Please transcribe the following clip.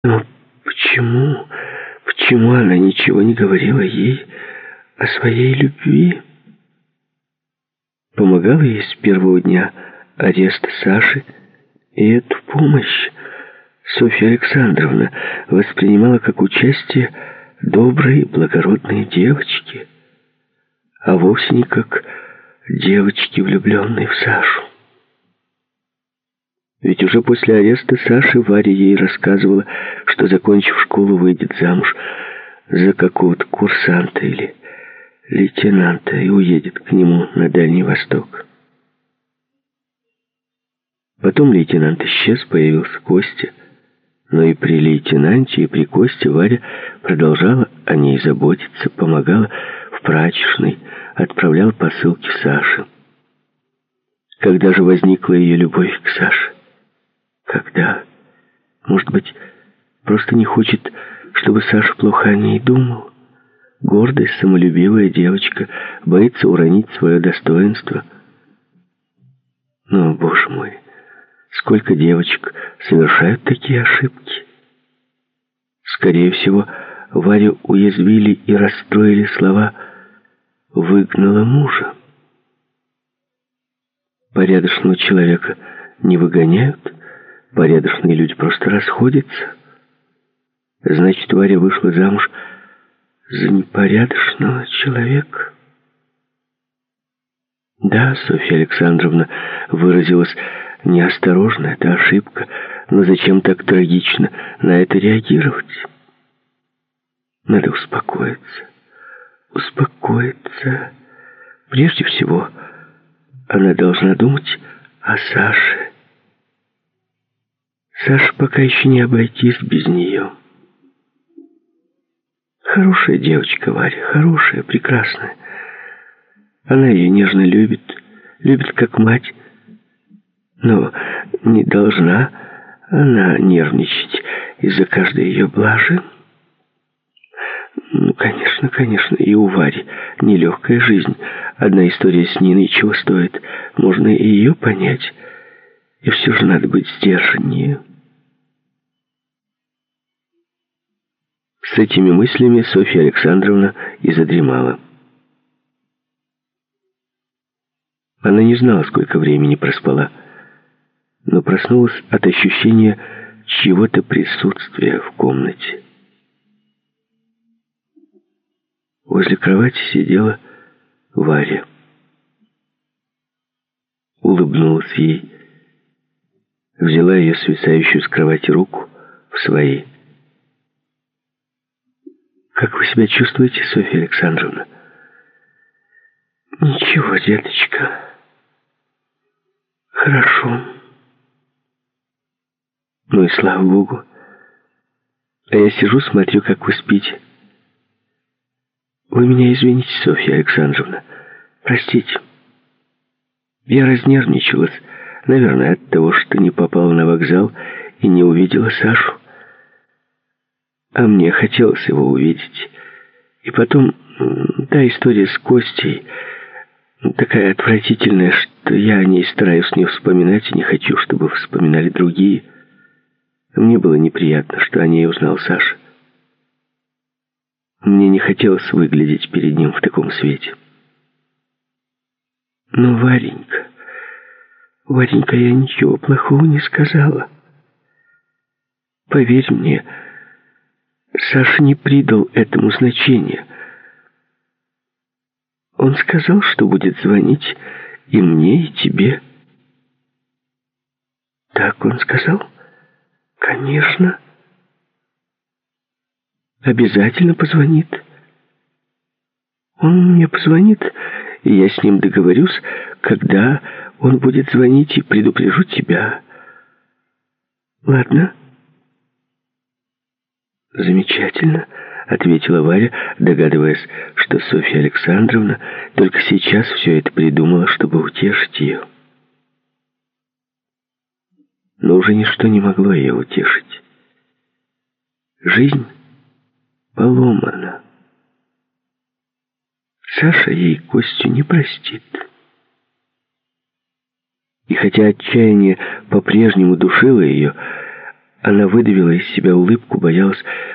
Но почему она ничего не говорила ей о своей любви? Помогала ей с первого дня ареста Саши, и эту помощь Софья Александровна воспринимала как участие доброй, благородной девочки, а вовсе не как девочки, влюбленной в Сашу. Ведь уже после ареста Саши Варя ей рассказывала, что, закончив школу, выйдет замуж за какого-то курсанта или лейтенанта и уедет к нему на Дальний Восток. Потом лейтенант исчез, появился Костя. Но и при лейтенанте, и при Косте Варя продолжала о ней заботиться, помогала в прачечной, отправляла посылки Саше. Когда же возникла ее любовь к Саше? Когда? Может быть, просто не хочет, чтобы Саша плохо о ней думал? Гордая, самолюбивая девочка, боится уронить свое достоинство. Но, боже мой, сколько девочек совершают такие ошибки? Скорее всего, Варю уязвили и расстроили слова «выгнала мужа». Порядочного человека не выгоняют, порядочные люди просто расходятся. Значит, Варя вышла замуж за непорядочного человека. Да, Софья Александровна выразилась неосторожно, это ошибка, но зачем так трагично на это реагировать? Надо успокоиться. Успокоиться. Прежде всего, она должна думать о Саше. Саша пока еще не обойтись без нее. Хорошая девочка Варя, хорошая, прекрасная. Она ее нежно любит, любит как мать. Но не должна она нервничать из-за каждой ее блажи. Ну, конечно, и у Вари нелегкая жизнь. Одна история с Ниной чего стоит. Можно и ее понять. И все же надо быть сдержаннее. С этими мыслями Софья Александровна и задремала. Она не знала, сколько времени проспала, но проснулась от ощущения чьего-то присутствия в комнате. Возле кровати сидела Варя. Улыбнулась ей, взяла ее свисающую с кровати руку в свои. «Как вы себя чувствуете, Софья Александровна?» «Ничего, деточка. Хорошо. Ну и слава Богу. А я сижу, смотрю, как вы спите. Вы меня извините, Софья Александровна. Простите. Я разнервничалась, наверное, от того, что не попала на вокзал и не увидела Сашу. А мне хотелось его увидеть. И потом, та история с Костей такая отвратительная, что я о ней стараюсь не вспоминать и не хочу, чтобы вспоминали другие. Мне было неприятно, что о ней узнал Саша. Мне не хотелось выглядеть перед ним в таком свете. Но, Варенька, я ничего плохого не сказала. Поверь мне, Саша не придал этому значения. Он сказал, что будет звонить и мне, и тебе. Так он сказал? Конечно. Обязательно позвонит. Он мне позвонит, и я с ним договорюсь, когда он будет звонить, и предупрежу тебя. Ладно? Замечательно, ответила Варя, догадываясь, что Софья Александровна только сейчас все это придумала, чтобы утешить ее. Но уже ничто не могло ее утешить. Жизнь поломана. Саша ей Костю не простит. И хотя отчаяние по-прежнему душило ее, Она выдавила из себя улыбку, боялась,